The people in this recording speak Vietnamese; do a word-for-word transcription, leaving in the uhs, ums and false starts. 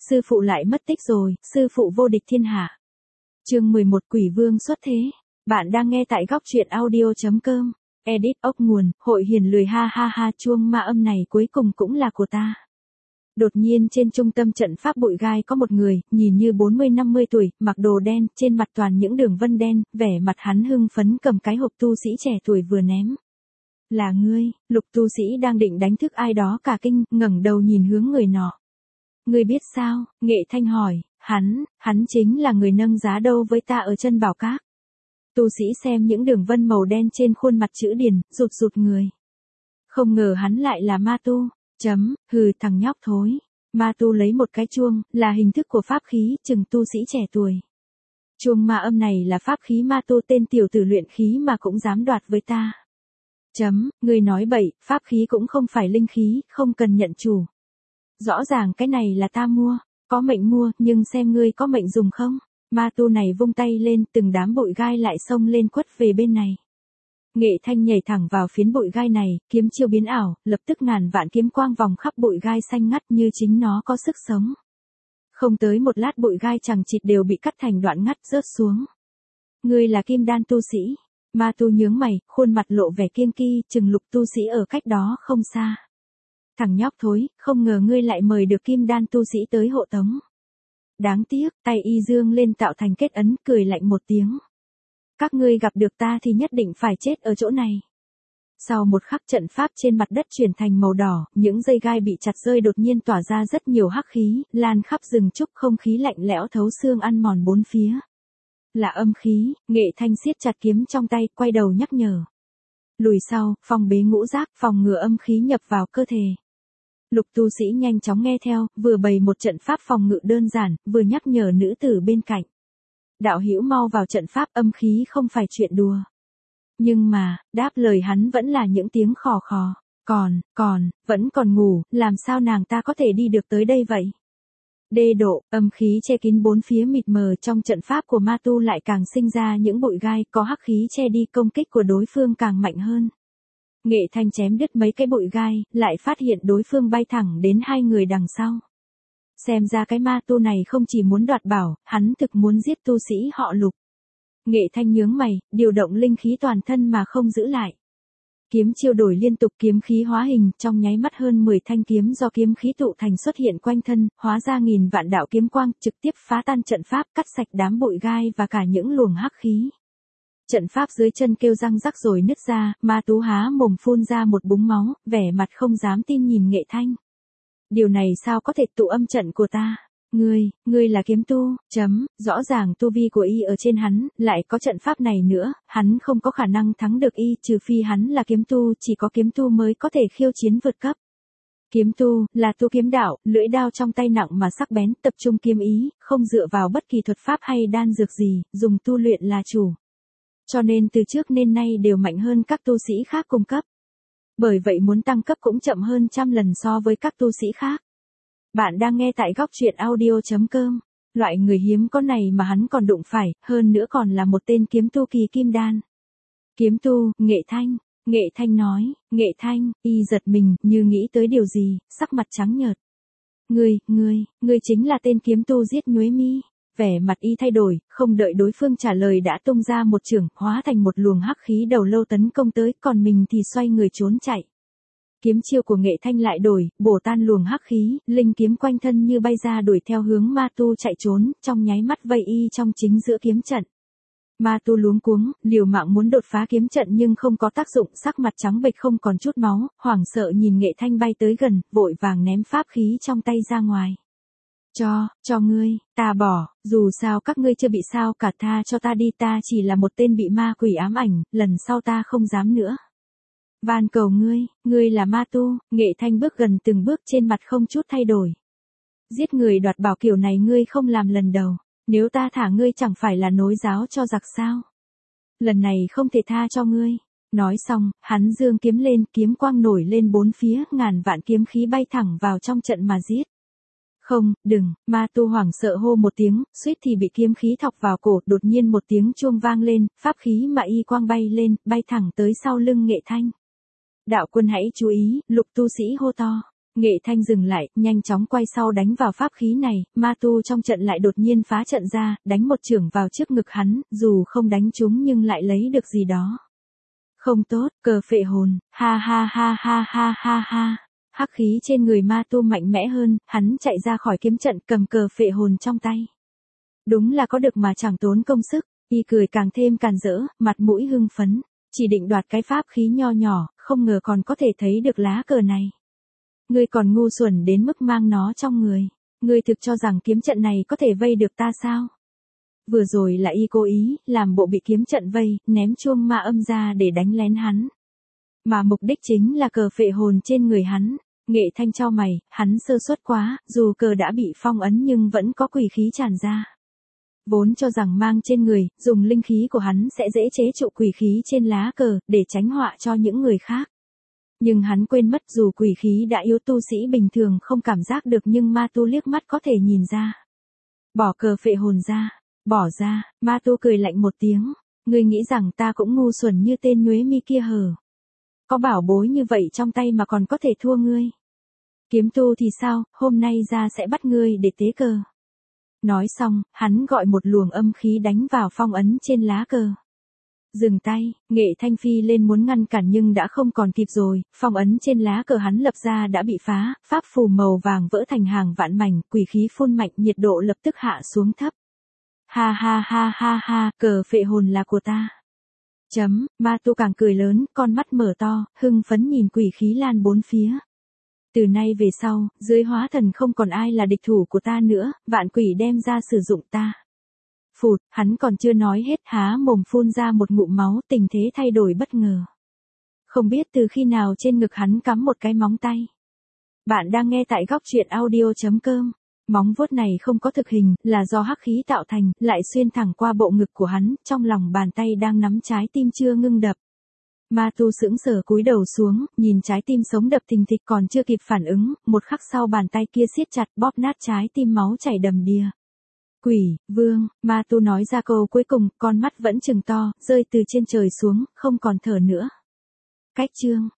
sư phụ lại mất tích rồi, sư phụ vô địch thiên hạ. Chương mười một Quỷ Vương xuất thế. Bạn đang nghe tại góc truyện audio.com. Edit ốc nguồn, hội hiền lười ha ha ha, chuông ma âm này cuối cùng cũng là của ta. Đột nhiên trên trung tâm trận pháp bụi gai có một người, nhìn như bốn mươi năm mươi tuổi, mặc đồ đen, trên mặt toàn những đường vân đen, vẻ mặt hắn hưng phấn cầm cái hộp tu sĩ trẻ tuổi vừa ném. Là ngươi, Lục tu sĩ đang định đánh thức ai đó cả kinh, ngẩng đầu nhìn hướng người nọ. Ngươi biết sao? Nghệ Thanh hỏi, hắn, hắn chính là người nâng giá đâu với ta ở chân bảo các. Tu sĩ xem những đường vân màu đen trên khuôn mặt chữ điền, rụt rụt người. Không ngờ hắn lại là ma tu. Chấm, hừ, thằng nhóc thối. Ma tu lấy một cái chuông, là hình thức của pháp khí, chừng tu sĩ trẻ tuổi. Chuông ma âm này là pháp khí ma tu, tên tiểu tử luyện khí mà cũng dám đoạt với ta. Chấm, ngươi nói bậy, pháp khí cũng không phải linh khí, không cần nhận chủ. Rõ ràng cái này là ta mua, có mệnh mua, nhưng xem ngươi có mệnh dùng không. Ma tu này vung tay lên, từng đám bụi gai lại xông lên quất về bên này. Nghệ Thanh nhảy thẳng vào phiến bụi gai này, kiếm chiêu biến ảo, lập tức ngàn vạn kiếm quang vòng khắp bụi gai xanh ngắt như chính nó có sức sống. Không tới một lát bụi gai chằng chịt đều bị cắt thành đoạn ngắt rớt xuống. Ngươi là kim đan tu sĩ. Ma tu nhướng mày, khuôn mặt lộ vẻ kiêng kỳ, chừng Lục tu sĩ ở cách đó không xa. Thằng nhóc thối, không ngờ ngươi lại mời được kim đan tu sĩ tới hộ tống. Đáng tiếc, tay y dương lên tạo thành kết ấn, cười lạnh một tiếng. Các ngươi gặp được ta thì nhất định phải chết ở chỗ này. Sau một khắc trận pháp trên mặt đất chuyển thành màu đỏ, những dây gai bị chặt rơi đột nhiên tỏa ra rất nhiều hắc khí, lan khắp rừng trúc, không khí lạnh lẽo thấu xương ăn mòn bốn phía. Là âm khí. Nghệ Thanh siết chặt kiếm trong tay, quay đầu nhắc nhở. Lùi sau, phòng bế ngũ giác, phòng ngừa âm khí nhập vào cơ thể. Lục tu sĩ nhanh chóng nghe theo, vừa bày một trận pháp phòng ngự đơn giản, vừa nhắc nhở nữ tử bên cạnh. Đạo hữu mau vào trận pháp, âm khí không phải chuyện đùa. Nhưng mà, đáp lời hắn vẫn là những tiếng khò khò. Còn, còn, vẫn còn ngủ, làm sao nàng ta có thể đi được tới đây vậy? Đê độ, âm khí che kín bốn phía mịt mờ, trong trận pháp của ma tu lại càng sinh ra những bụi gai, có hắc khí che đi, công kích của đối phương càng mạnh hơn. Nghệ Thanh chém đứt mấy cái bụi gai, lại phát hiện đối phương bay thẳng đến hai người đằng sau. Xem ra cái ma tu này không chỉ muốn đoạt bảo, hắn thực muốn giết tu sĩ họ Lục. Nghệ Thanh nhướng mày, điều động linh khí toàn thân mà không giữ lại. Kiếm chiêu đổi liên tục, kiếm khí hóa hình, trong nháy mắt hơn mười thanh kiếm do kiếm khí tụ thành xuất hiện quanh thân, hóa ra nghìn vạn đạo kiếm quang, trực tiếp phá tan trận pháp, cắt sạch đám bụi gai và cả những luồng hắc khí. Trận pháp dưới chân kêu răng rắc rồi nứt ra, ma tú há mồm phun ra một búng máu, vẻ mặt không dám tin nhìn Nghệ Thanh. Điều này sao có thể, tụ âm trận của ta? Ngươi, ngươi là kiếm tu, chấm, rõ ràng tu vi của y ở trên hắn, lại có trận pháp này nữa, hắn không có khả năng thắng được y, trừ phi hắn là kiếm tu, chỉ có kiếm tu mới có thể khiêu chiến vượt cấp. Kiếm tu, là tu kiếm đạo, lưỡi đao trong tay nặng mà sắc bén, tập trung kiếm ý, không dựa vào bất kỳ thuật pháp hay đan dược gì, dùng tu luyện là chủ. Cho nên từ trước nên nay đều mạnh hơn các tu sĩ khác cùng cấp. Bởi vậy muốn tăng cấp cũng chậm hơn trăm lần so với các tu sĩ khác. Bạn đang nghe tại góc truyện audio.com. Loại người hiếm có này mà hắn còn đụng phải, hơn nữa còn là một tên kiếm tu kỳ kim đan. Kiếm tu, Nghệ Thanh. Nghệ Thanh nói, Nghệ Thanh, y giật mình, như nghĩ tới điều gì, sắc mặt trắng nhợt. Ngươi, ngươi, ngươi chính là tên kiếm tu giết Nhuế Mi. Vẻ mặt y thay đổi, không đợi đối phương trả lời đã tung ra một chưởng, hóa thành một luồng hắc khí đầu lâu tấn công tới, còn mình thì xoay người trốn chạy. Kiếm chiêu của Nghệ Thanh lại đổi, bổ tan luồng hắc khí, linh kiếm quanh thân như bay ra đuổi theo hướng ma tu chạy trốn, trong nháy mắt vây y trong chính giữa kiếm trận. Ma tu luống cuống, liều mạng muốn đột phá kiếm trận nhưng không có tác dụng, sắc mặt trắng bệch không còn chút máu, hoảng sợ nhìn Nghệ Thanh bay tới gần, vội vàng ném pháp khí trong tay ra ngoài. Cho, cho ngươi, ta bỏ, dù sao các ngươi chưa bị sao cả, tha cho ta đi, ta chỉ là một tên bị ma quỷ ám ảnh, lần sau ta không dám nữa. Van cầu ngươi, ngươi là ma tu. Nghệ Thanh bước gần từng bước, trên mặt không chút thay đổi. Giết người đoạt bảo kiểu này ngươi không làm lần đầu, nếu ta thả ngươi chẳng phải là nối giáo cho giặc sao? Lần này không thể tha cho ngươi. Nói xong, hắn giương kiếm lên, kiếm quang nổi lên bốn phía, ngàn vạn kiếm khí bay thẳng vào trong trận mà giết. Không, đừng, ma tu hoảng sợ hô một tiếng, suýt thì bị kiếm khí thọc vào cổ, đột nhiên một tiếng chuông vang lên, pháp khí mà y quang bay lên, bay thẳng tới sau lưng Nghệ Thanh. Đạo quân hãy chú ý, Lục tu sĩ hô to. Nghệ Thanh dừng lại, nhanh chóng quay sau đánh vào pháp khí này, ma tu trong trận lại đột nhiên phá trận ra, đánh một chưởng vào trước ngực hắn, dù không đánh trúng nhưng lại lấy được gì đó. Không tốt, cờ phệ hồn, ha ha ha ha ha ha ha. Hắc khí trên người ma tu mạnh mẽ hơn, hắn chạy ra khỏi kiếm trận cầm cờ phệ hồn trong tay. Đúng là có được mà chẳng tốn công sức, y cười càng thêm càn rỡ, mặt mũi hưng phấn, chỉ định đoạt cái pháp khí nho nhỏ, không ngờ còn có thể thấy được lá cờ này. Ngươi còn ngu xuẩn đến mức mang nó trong người, ngươi thực cho rằng kiếm trận này có thể vây được ta sao? Vừa rồi là y cố ý, làm bộ bị kiếm trận vây, ném chuông ma âm ra để đánh lén hắn. Mà mục đích chính là cờ phệ hồn trên người hắn. Nghệ Thanh chau mày, hắn sơ suất quá, dù cờ đã bị phong ấn nhưng vẫn có quỷ khí tràn ra. Vốn cho rằng mang trên người, dùng linh khí của hắn sẽ dễ chế trụ quỷ khí trên lá cờ, để tránh họa cho những người khác. Nhưng hắn quên mất dù quỷ khí đã yếu tu sĩ bình thường không cảm giác được nhưng ma tu liếc mắt có thể nhìn ra. Bỏ cờ phệ hồn ra, bỏ ra, ma tu cười lạnh một tiếng. Ngươi nghĩ rằng ta cũng ngu xuẩn như tên nhuế mi kia hờ? Có bảo bối như vậy trong tay mà còn có thể thua ngươi. Kiếm tu thì sao, hôm nay ra sẽ bắt ngươi để tế cờ. Nói xong, hắn gọi một luồng âm khí đánh vào phong ấn trên lá cờ. Dừng tay, Nghệ Thanh phi lên muốn ngăn cản nhưng đã không còn kịp rồi, phong ấn trên lá cờ hắn lập ra đã bị phá, pháp phù màu vàng vỡ thành hàng vạn mảnh, quỷ khí phun mạnh, nhiệt độ lập tức hạ xuống thấp. Ha ha ha ha ha, cờ phệ hồn là của ta. Chấm, ma tu càng cười lớn, con mắt mở to, hưng phấn nhìn quỷ khí lan bốn phía. Từ nay về sau, dưới hóa thần không còn ai là địch thủ của ta nữa, vạn quỷ đem ra sử dụng ta. Phụt, hắn còn chưa nói hết, há mồm phun ra một ngụm máu, tình thế thay đổi bất ngờ. Không biết từ khi nào trên ngực hắn cắm một cái móng tay. Bạn đang nghe tại góc truyện audio chấm com. Móng vuốt này không có thực hình, là do hắc khí tạo thành, lại xuyên thẳng qua bộ ngực của hắn, trong lòng bàn tay đang nắm trái tim chưa ngưng đập. Ma tu sững sờ cúi đầu xuống, nhìn trái tim sống đập thình thịch còn chưa kịp phản ứng, một khắc sau bàn tay kia siết chặt bóp nát trái tim máu chảy đầm đìa. Quỷ, vương, ma tu nói ra câu cuối cùng, con mắt vẫn trừng to, rơi từ trên trời xuống, không còn thở nữa. Cách chương.